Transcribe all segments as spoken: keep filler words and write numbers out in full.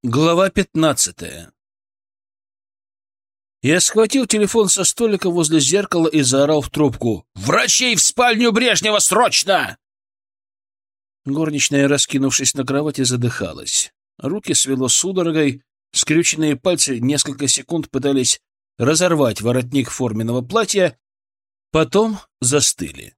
Глава пятнадцатая. Я схватил телефон со столика возле зеркала и заорал в трубку: «Врачей в спальню Брежнева, срочно!» Горничная, раскинувшись на кровати, задыхалась. Руки свело судорогой, скрюченные пальцы несколько секунд пытались разорвать воротник форменного платья, потом застыли.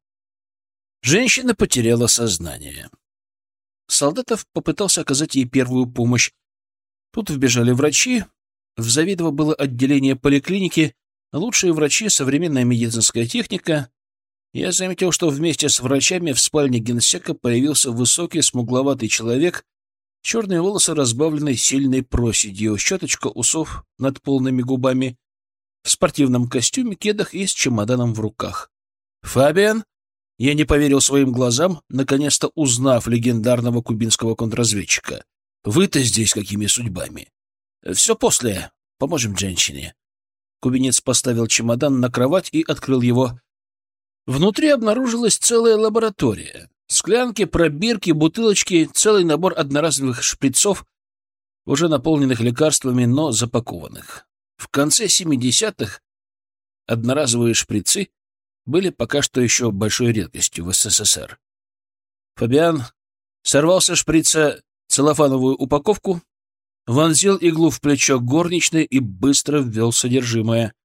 Женщина потеряла сознание. Солдатов попытался оказать ей первую помощь. Тут вбежали врачи. В Завидово было отделение поликлиники, лучшие врачи, современная медицинская техника. Я заметил, что вместе с врачами в спальне генсека появился высокий, смугловатый человек, черные волосы разбавлены сильной проседью, щеточка усов над полными губами, в спортивном костюме, кедах и с чемоданом в руках. «Фабиан?» Я не поверил своим глазам, наконец-то узнав легендарного кубинского контрразведчика. «Вы-то здесь какими судьбами?» «Все после. Поможем женщине». Кубинец поставил чемодан на кровать и открыл его. Внутри обнаружилась целая лаборатория. Склянки, пробирки, бутылочки, целый набор одноразовых шприцов, уже наполненных лекарствами, но запакованных. В конце семидесятых одноразовые шприцы были пока что еще большой редкостью в СССР. Фабиан сорвал со шприца целлофановую упаковку, вонзил иглу в плечо горничной и быстро ввел содержимое.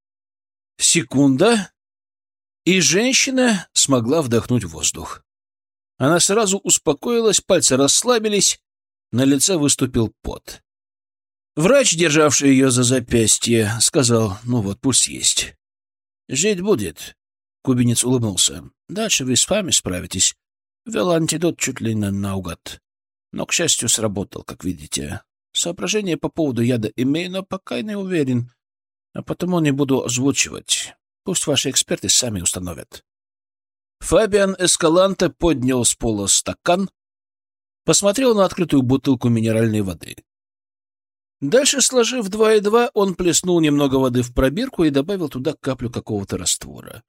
Секунда, и женщина смогла вдохнуть воздух. Она сразу успокоилась, пальцы расслабились, на лице выступил пот. Врач, державший ее за запястье, сказал: «Ну вот, пусть есть». «Жить будет», — кубинец улыбнулся. «Дальше вы с вами справитесь. Ввел антидот чуть ли не наугад. Но, к счастью, сработал, как видите. Соображения по поводу яда имею, но пока не уверен, а потому не буду озвучивать. Пусть ваши эксперты сами установят». Фабиан Эскаланте поднял с пола стакан, посмотрел на открытую бутылку минеральной воды. Дальше, сложив два и два, он плеснул немного воды в пробирку и добавил туда каплю какого-то раствора.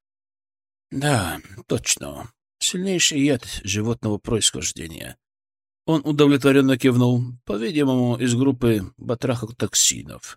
«Да, точно. Сильнейший яд животного происхождения». Он удовлетворенно кивнул, по-видимому, из группы батрахотоксинов.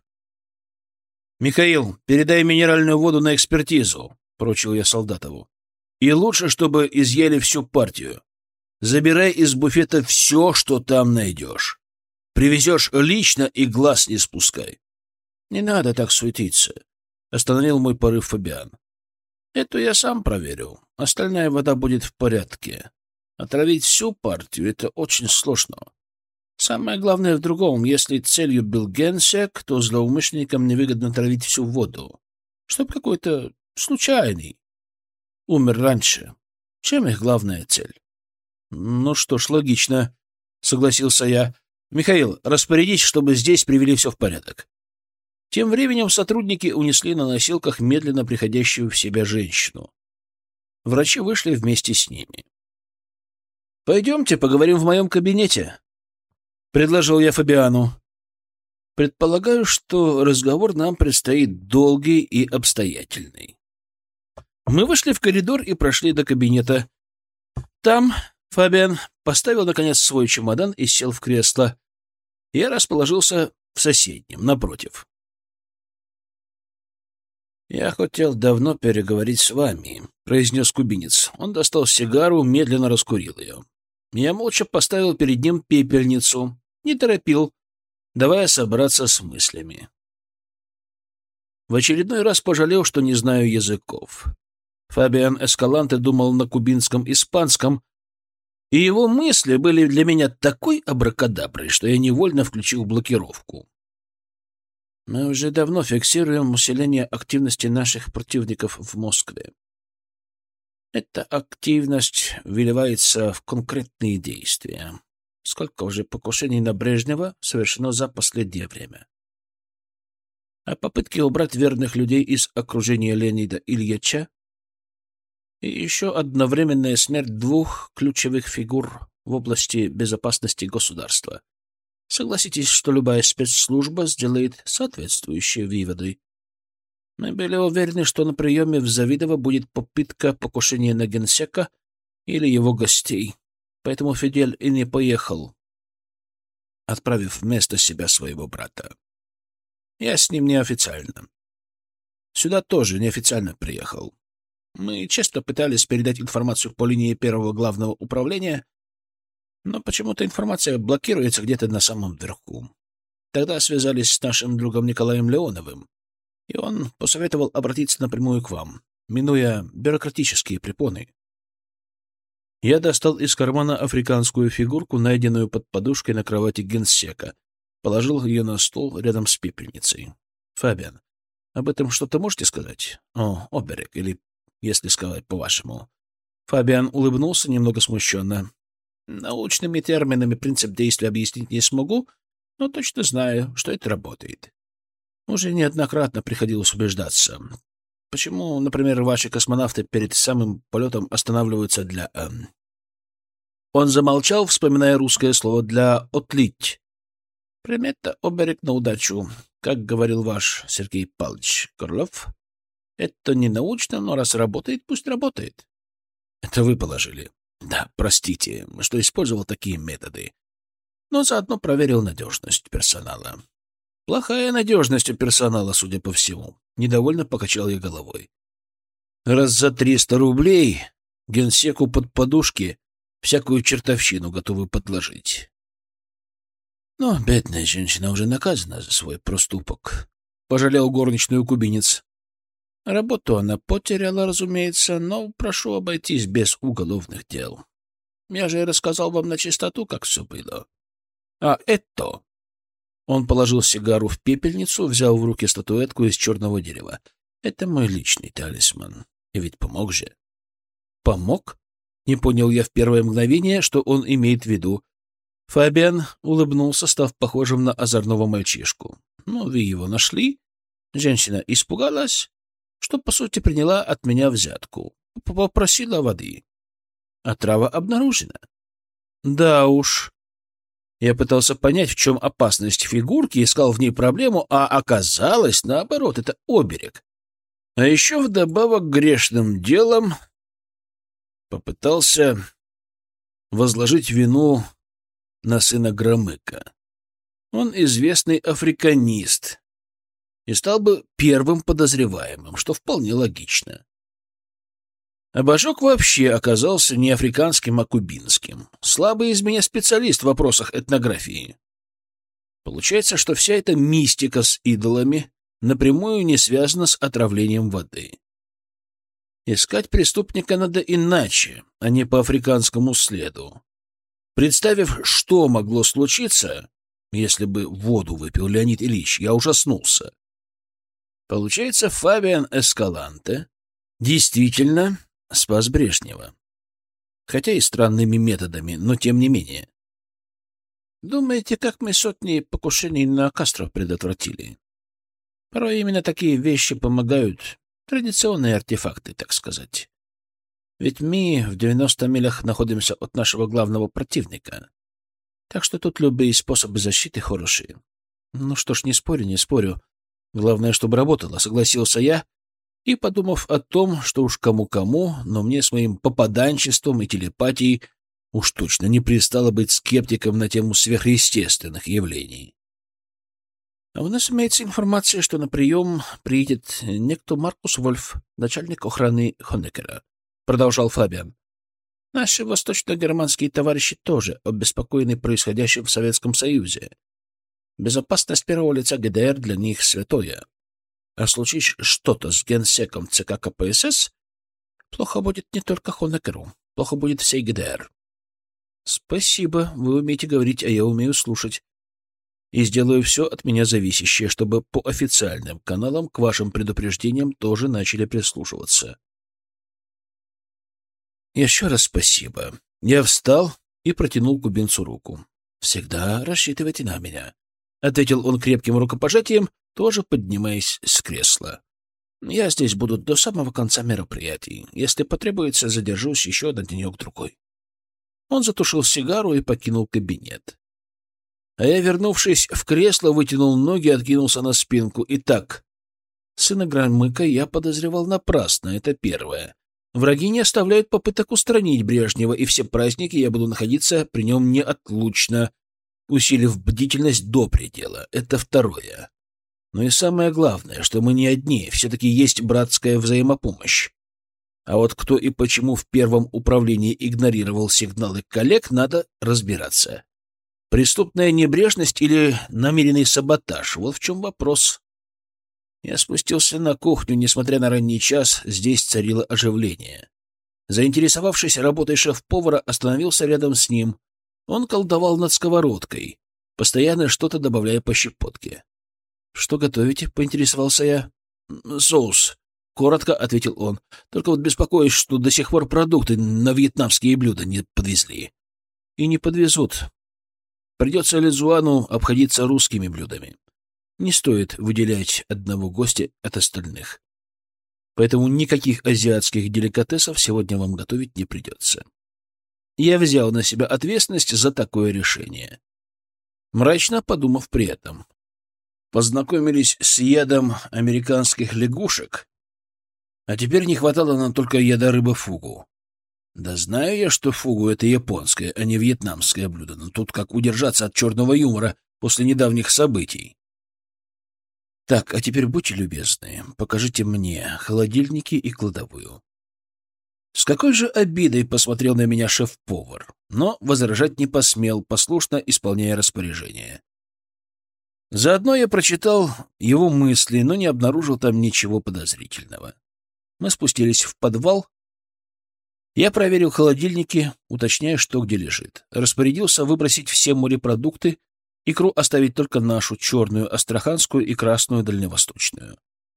«Михаил, передай минеральную воду на экспертизу», — поручил я Солдатову. «И лучше, чтобы изъяли всю партию. Забирай из буфета все, что там найдешь. Привезешь лично и глаз не спускай». «Не надо так суетиться», — остановил мой порыв Фабиан. «Эту я сам проверю. Остальная вода будет в порядке. Отравить всю партию — это очень сложно. Самое главное в другом. Если целью был генсек, то злоумышленникам невыгодно травить всю воду. Чтоб какой-то случайный умер раньше. Чем их главная цель?» «Ну что ж, логично», — согласился я. «Михаил, распорядись, чтобы здесь привели все в порядок». Тем временем сотрудники унесли на носилках медленно приходящую в себя женщину. Врачи вышли вместе с ними. «Пойдемте поговорим в моем кабинете», — предложил я Фабиану. «Предполагаю, что разговор нам предстоит долгий и обстоятельный». Мы вышли в коридор и прошли до кабинета. Там Фабиан поставил, наконец, свой чемодан и сел в кресло. Я расположился в соседнем, напротив. «Я хотел давно переговорить с вами», — произнес кубинец. Он достал сигару, медленно раскурил ее. Я молча поставил перед ним пепельницу, не торопил, давая собраться с мыслями. В очередной раз пожалел, что не знаю языков. Фабиан Эскаланте думал на кубинском испанском, и его мысли были для меня такой абракадаброй, что я невольно включил блокировку. «Мы уже давно фиксируем усиление активности наших противников в Москве. Эта активность выливается в конкретные действия. Сколько уже покушений на Брежнева совершено за последнее время? А попытки убрать верных людей из окружения Леонида Ильича и еще одновременная смерть двух ключевых фигур в области безопасности государства. Согласитесь, что любая спецслужба сделает соответствующие выводы. Мы были уверены, что на приеме в Завидово будет попытка покушения на генсека или его гостей, поэтому Фидель и не поехал. отправив вместо себя своего брата. Я с ним неофициально. Сюда тоже неофициально приехал. Мы часто пытались передать информацию по линии первого главного управления, но почему-то информация блокируется где-то на самом верху. Тогда связались с нашим другом Николаем Леоновым, и он посоветовал обратиться напрямую к вам, минуя бюрократические препоны. Я достал из кармана африканскую фигурку, найденную под подушкой на кровати генсека, положил ее на стол рядом с пепельницей. Фабиан, об этом что-то можете сказать? О, оберег, или, если сказать по-вашему. Фабиан улыбнулся немного смущенно. Научными терминами принцип действия объяснить не смогу, но точно знаю, что это работает. Уже неоднократно приходилось убеждаться. Почему, например, ваши космонавты перед самым полетом останавливаются для... Эм... Он замолчал, вспоминая русское слово для «отлить». Примета оберег на удачу, как говорил ваш Сергей Павлович Крылов. Это не научно, но раз работает, пусть работает. Это вы положили. Да, простите, что использовал такие методы. Но заодно проверил надежность персонала. Плохая надежность у персонала, судя по всему. Недовольно покачал я головой. Раз за триста рублей генсеку под подушки всякую чертовщину готовы подложить. Но бедная женщина уже наказана за свой проступок. Пожалел горничную кубинец. Работу она потеряла, разумеется, но прошу обойтись без уголовных дел. Я же рассказал вам на чистоту, как все было. А это... Он положил сигару в пепельницу, взял в руки статуэтку из черного дерева. Это мой личный талисман. И ведь помог же. Помог? Не понял я в первое мгновение, что он имеет в виду. Фабиан улыбнулся, став похожим на озорного мальчишку. Ну, вы его нашли? Женщина испугалась, что, по сути, приняла от меня взятку. Попросила воды. Отрава обнаружена. Да уж. Я пытался понять, в чем опасность фигурки, искал в ней проблему, а оказалось, наоборот, это оберег. А еще вдобавок грешным делом попытался возложить вину на сына Громыка. Он известный африканист и стал бы первым подозреваемым, что вполне логично. Обожог вообще оказался не африканским, а кубинским. Слабый из меня специалист в вопросах этнографии. Получается, что вся эта мистика с идолами напрямую не связана с отравлением воды. Искать преступника надо иначе, а не по африканскому следу. Представив, что могло случиться, если бы воду выпил Леонид Ильич, я ужаснулся. Получается, Фабиан Эскаланте действительно спас Брежнева. Хотя и странными методами, но тем не менее. Думаете, как мы сотни покушений на Кастро предотвратили? Порой именно такие вещи помогают. Традиционные артефакты, так сказать. Ведь мы в девяноста милях находимся от нашего главного противника. Так что тут любые способы защиты хорошие. Ну что ж, не спорю, не спорю. Главное, чтобы работало, согласился я, и, подумав о том, что уж кому-кому, но мне с моим попаданчеством и телепатией уж точно не пристало быть скептиком на тему сверхъестественных явлений. А у нас имеется информация, что на прием приедет некто Маркус Вольф, начальник охраны Хонекера, продолжал Фабиан. Наши восточно-германские товарищи тоже обеспокоены происходящим в Советском Союзе. Безопасность первого лица ГДР для них святое. А случись что-то с генсеком ЦК КПСС, плохо будет не только Хонекеру, плохо будет всей ГДР. Спасибо, вы умеете говорить, а я умею слушать. И сделаю все от меня зависящее, чтобы по официальным каналам к вашим предупреждениям тоже начали прислушиваться. Еще раз спасибо. Я встал и протянул кубинцу руку. Всегда рассчитывайте на меня, — ответил он крепким рукопожатием, тоже поднимаясь с кресла. Я здесь буду до самого конца мероприятий. Если потребуется, задержусь еще на денек-другой. Он затушил сигару и покинул кабинет. А я, вернувшись в кресло, вытянул ноги, откинулся на спинку. Итак, сына Громыка я подозревал напрасно, это первое. Враги не оставляют попыток устранить Брежнева, и все праздники я буду находиться при нем неотлучно. усилив бдительность до предела. Это второе. Но и самое главное, что мы не одни, все-таки есть братская взаимопомощь. А вот кто и почему в первом управлении игнорировал сигналы коллег, надо разбираться. Преступная небрежность или намеренный саботаж — вот в чем вопрос. Я спустился на кухню, несмотря на ранний час, здесь царило оживление. Заинтересовавшись работой шеф-повара, остановился рядом с ним. Он колдовал над сковородкой, постоянно что-то добавляя по щепотке. — Что готовите? — поинтересовался я. — Соус, — коротко ответил он. — Только вот беспокоюсь, что до сих пор продукты на вьетнамские блюда не подвезли. — И не подвезут. Придется Лизуану обходиться русскими блюдами. Не стоит выделять одного гостя от остальных. Поэтому никаких азиатских деликатесов сегодня вам готовить не придется. Я взял на себя ответственность за такое решение, мрачно подумав при этом. Познакомились с ядом американских лягушек, а теперь не хватало нам только яда рыбы фугу. Да знаю я, что фугу — это японское, а не вьетнамское блюдо, но тут как удержаться от черного юмора после недавних событий. Так, а теперь будьте любезны, покажите мне холодильники и кладовую. С какой же обидой посмотрел на меня шеф-повар, но возражать не посмел, послушно исполняя распоряжение. Заодно я прочитал его мысли, но не обнаружил там ничего подозрительного. Мы спустились в подвал. Я проверил холодильники, уточняя, что где лежит. Распорядился выбросить все морепродукты, икру оставить только нашу, черную, астраханскую и красную дальневосточную.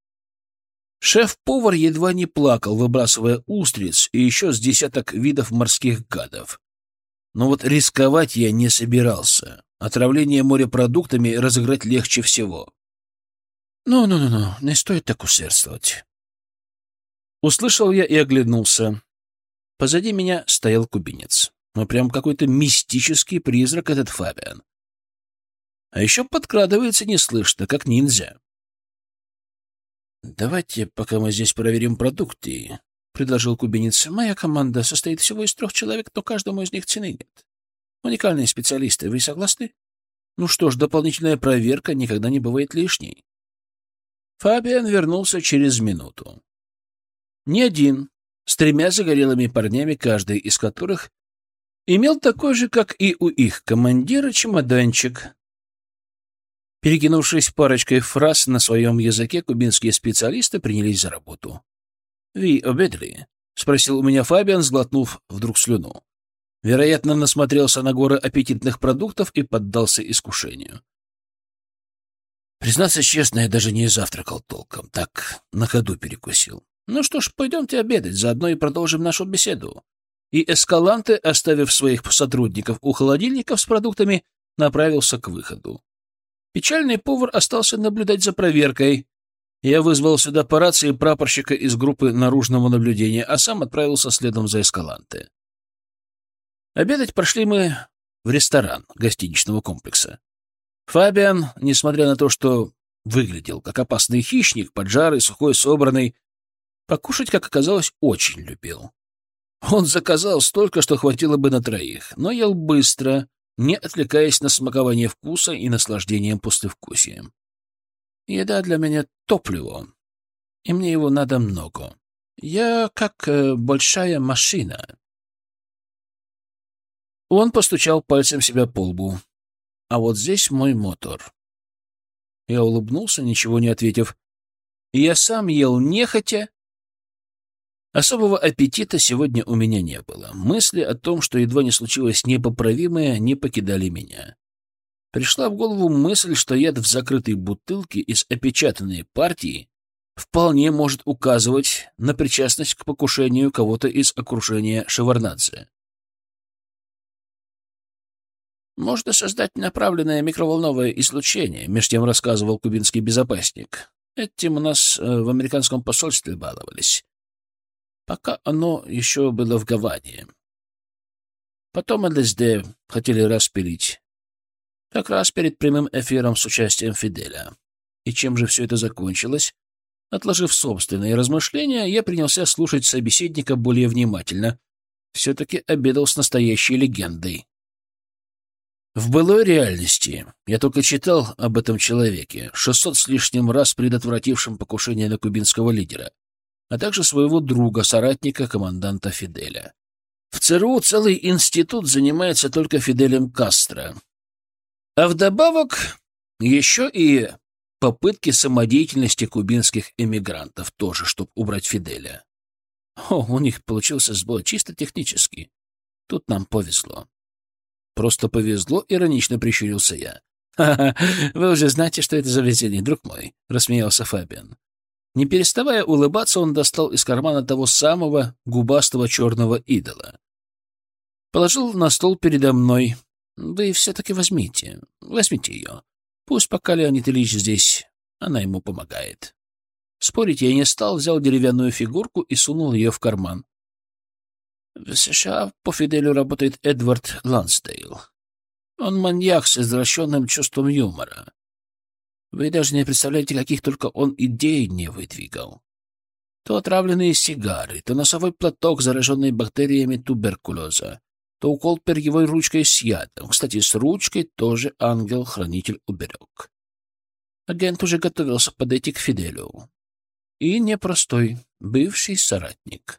Шеф-повар едва не плакал, выбрасывая устриц и еще с десяток видов морских гадов. Но вот рисковать я не собирался. Отравление морепродуктами разыграть легче всего. «Ну-ну-ну, не стоит так усердствовать». Услышал я и оглянулся. Позади меня стоял кубинец. Ну, прям какой-то мистический призрак этот Фабиан. А еще подкрадывается неслышно, как ниндзя. «Давайте, пока мы здесь проверим продукты», — предложил кубинец. «Моя команда состоит всего из трех человек, но каждому из них цены нет. Уникальные специалисты. Вы согласны? Ну что ж, дополнительная проверка никогда не бывает лишней». Фабиан вернулся через минуту. Не один, с тремя загорелыми парнями, каждый из которых имел такой же, как и у их командира, чемоданчик. Перекинувшись парочкой фраз на своем языке, кубинские специалисты принялись за работу. «Ви обедали?» — спросил у меня Фабиан, сглотнув вдруг слюну. Вероятно, насмотрелся на горы аппетитных продуктов и поддался искушению. Признаться честно, я даже не завтракал толком, так на ходу перекусил. Ну что ж, пойдемте обедать, заодно и продолжим нашу беседу. И Эскаланте, оставив своих сотрудников у холодильников с продуктами, направился к выходу. Печальный повар остался наблюдать за проверкой. Я вызвал сюда по рации прапорщика из группы наружного наблюдения, а сам отправился следом за Эскаланте. Обедать прошли мы в ресторан гостиничного комплекса. Фабиан, несмотря на то, что выглядел как опасный хищник, поджарый, сухой, собранный, покушать, как оказалось, очень любил. Он заказал столько, что хватило бы на троих, но ел быстро, не отвлекаясь на смакование вкуса и наслаждением послевкусием. Еда для меня топливо, и мне его надо много. Я как э, большая машина. Он постучал пальцем себя по лбу. А вот здесь мой мотор. Я улыбнулся, ничего не ответив. Я сам ел нехотя. Особого аппетита сегодня у меня не было. Мысли о том, что едва не случилось непоправимое, не покидали меня. Пришла в голову мысль, что яд в закрытой бутылке из опечатанной партии вполне может указывать на причастность к покушению кого-то из окружения Шеварднадзе. «Можно создать направленное микроволновое излучение», — меж тем рассказывал кубинский безопасник. «Этим у нас в американском посольстве баловались, пока оно еще было в Гаване. Потом ЛСД хотели распилить, как раз перед прямым эфиром с участием Фиделя. И чем же все это закончилось? Отложив собственные размышления, я принялся слушать собеседника более внимательно. Все-таки обедал с настоящей легендой. В былой реальности я только читал об этом человеке, шестьсот с лишним раз предотвратившем покушение на кубинского лидера, а также своего друга, соратника, команданта Фиделя. В ЦРУ целый институт занимается только Фиделем Кастро. А вдобавок еще и попытки самодеятельности кубинских эмигрантов тоже, чтобы убрать Фиделя. О, у них получился сбой чисто технический. Тут нам повезло. Просто повезло, иронично прищурился я. «Ха-ха, вы уже знаете, что это за везение, друг мой», — рассмеялся Фабиан. Не переставая улыбаться, он достал из кармана того самого губастого черного идола. Положил на стол передо мной. «Вы все-таки возьмите, возьмите ее. Пусть пока Леонид Ильич здесь, она ему помогает». Спорить я не стал, взял деревянную фигурку и сунул ее в карман. В США по Фиделю работает Эдвард Лансдейл. Он маньяк с извращенным чувством юмора. Вы даже не представляете, каких только он идей не выдвигал. То отравленные сигары, то носовой платок, зараженный бактериями туберкулеза, то укол перьевой ручкой с ядом. Кстати, с ручкой тоже ангел-хранитель уберег. Агент уже готовился подойти к Фиделю. И непростой, бывший соратник,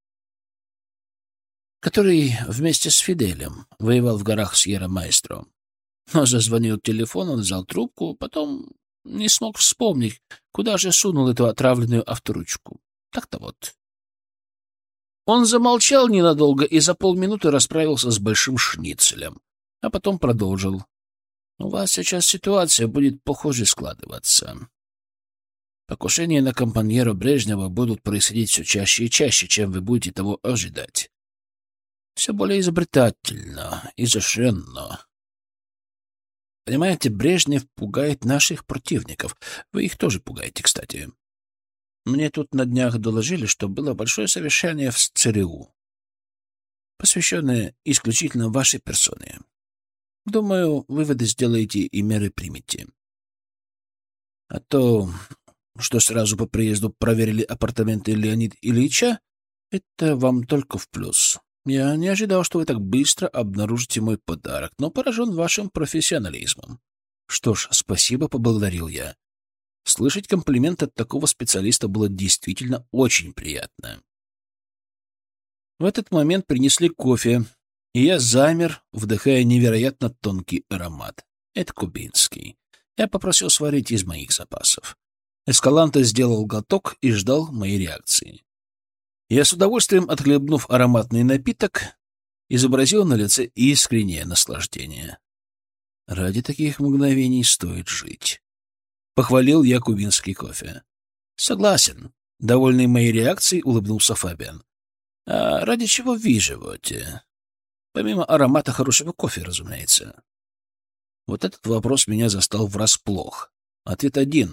который вместе с Фиделем воевал в горах Сьерра-Маэстро. Но зазвонил телефон, он взял трубку, потом не смог вспомнить, куда же сунул эту отравленную авторучку. Так-то вот. Он замолчал ненадолго и за полминуты расправился с большим шницелем, а потом продолжил. «У вас сейчас ситуация будет похоже складываться. Покушения на компаньера Брежнева будут происходить все чаще и чаще, чем вы будете того ожидать. Все более изобретательно, изощренно. Понимаете, Брежнев пугает наших противников. Вы их тоже пугаете, кстати. Мне тут на днях доложили, что было большое совещание в ЦРУ, посвященное исключительно вашей персоне. Думаю, выводы сделаете и меры примете. А то, что сразу по приезду проверили апартаменты Леонида Ильича, это вам только в плюс. Я не ожидал, что вы так быстро обнаружите мой подарок, но поражен вашим профессионализмом. Что ж, спасибо, поблагодарил я. Слышать комплимент от такого специалиста было действительно очень приятно. В этот момент принесли кофе, и я замер, вдыхая невероятно тонкий аромат. Это кубинский. Я попросил сварить из моих запасов. Эскаланте сделал глоток и ждал моей реакции. Я с удовольствием, отхлебнув ароматный напиток, изобразил на лице искреннее наслаждение. Ради таких мгновений стоит жить. Похвалил я кубинский кофе. Согласен. Довольный моей реакцией, улыбнулся Фабиан. А ради чего вы живете? Помимо аромата хорошего кофе, разумеется. Вот этот вопрос меня застал врасплох. Ответ один.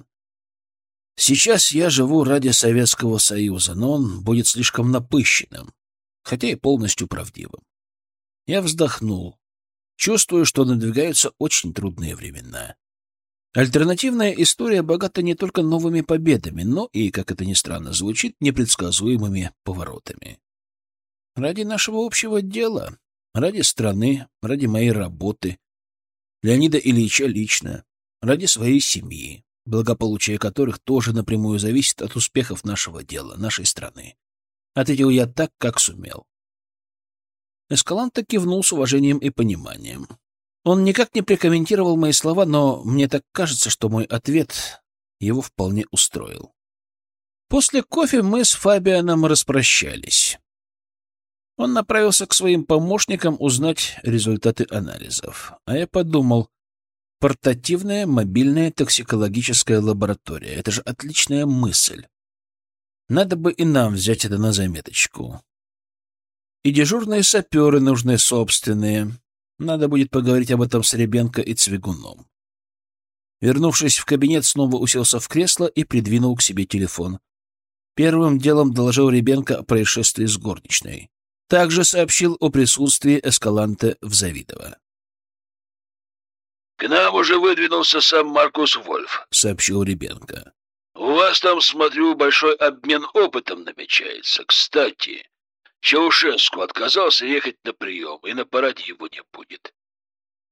Сейчас я живу ради Советского Союза, но он будет слишком напыщенным, хотя и полностью правдивым. Я вздохнул. Чувствую, что надвигаются очень трудные времена. Альтернативная история богата не только новыми победами, но и, как это ни странно звучит, непредсказуемыми поворотами. Ради нашего общего дела, ради страны, ради моей работы, Леонида Ильича лично, ради своей семьи, благополучие которых тоже напрямую зависит от успехов нашего дела, нашей страны. Ответил я так, как сумел. Эскаланте кивнул с уважением и пониманием. Он никак не прокомментировал мои слова, но мне так кажется, что мой ответ его вполне устроил. После кофе мы с Фабианом распрощались. Он направился к своим помощникам узнать результаты анализов. А я подумал, портативная мобильная токсикологическая лаборатория. Это же отличная мысль. Надо бы и нам взять это на заметочку. И дежурные саперы нужны собственные. Надо будет поговорить об этом с Ребенко и Цвигуном. Вернувшись в кабинет, снова уселся в кресло и придвинул к себе телефон. Первым делом доложил Ребенко о происшествии с горничной. Также сообщил о присутствии Эскаланте в Завидово. «К нам уже выдвинулся сам Маркус Вольф», — сообщил Ребенко. «У вас там, смотрю, большой обмен опытом намечается. Кстати, Чаушеску отказался ехать на прием, и на параде его не будет.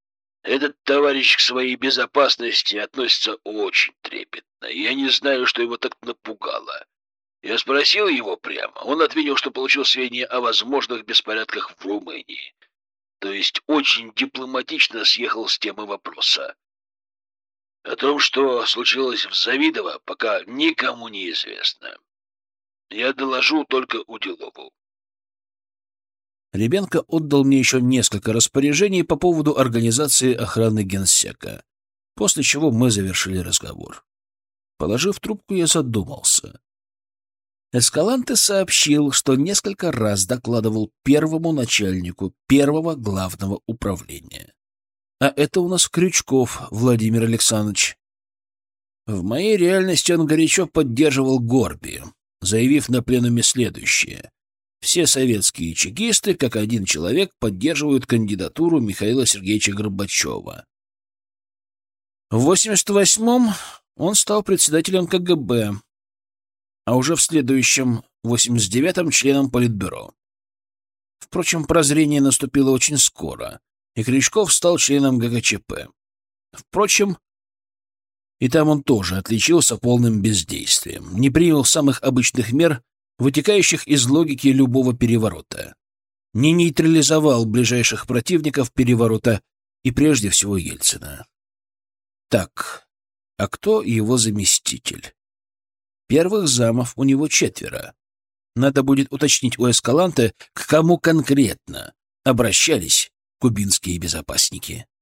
Этот товарищ к своей безопасности относится очень трепетно. Я не знаю, что его так напугало. Я спросил его прямо. Он ответил, что получил сведения о возможных беспорядках в Румынии. То есть очень дипломатично съехал с темы вопроса. О том, что случилось в Завидово, пока никому не известно. Я доложу только Уделову. Ребенко отдал мне еще несколько распоряжений по поводу организации охраны генсека, после чего мы завершили разговор. Положив трубку, я задумался. Эскаланте сообщил, что несколько раз докладывал первому начальнику первого главного управления. А это у нас Крючков Владимир Александрович. В моей реальности он горячо поддерживал Горби, заявив на пленуме следующее. Все советские чекисты, как один человек, поддерживают кандидатуру Михаила Сергеевича Горбачева. В восемьдесят восьмом он стал председателем ка гэ бэ, а уже в следующем, восемьдесят девятом, членом Политбюро. Впрочем, прозрение наступило очень скоро, и Крючков стал членом гэ гэ че пэ. Впрочем, и там он тоже отличился полным бездействием, не принял самых обычных мер, вытекающих из логики любого переворота, не нейтрализовал ближайших противников переворота и прежде всего Ельцина. Так, а кто его заместитель? Первых замов у него четверо. Надо будет уточнить у Эскаланте, к кому конкретно обращались кубинские безопасники.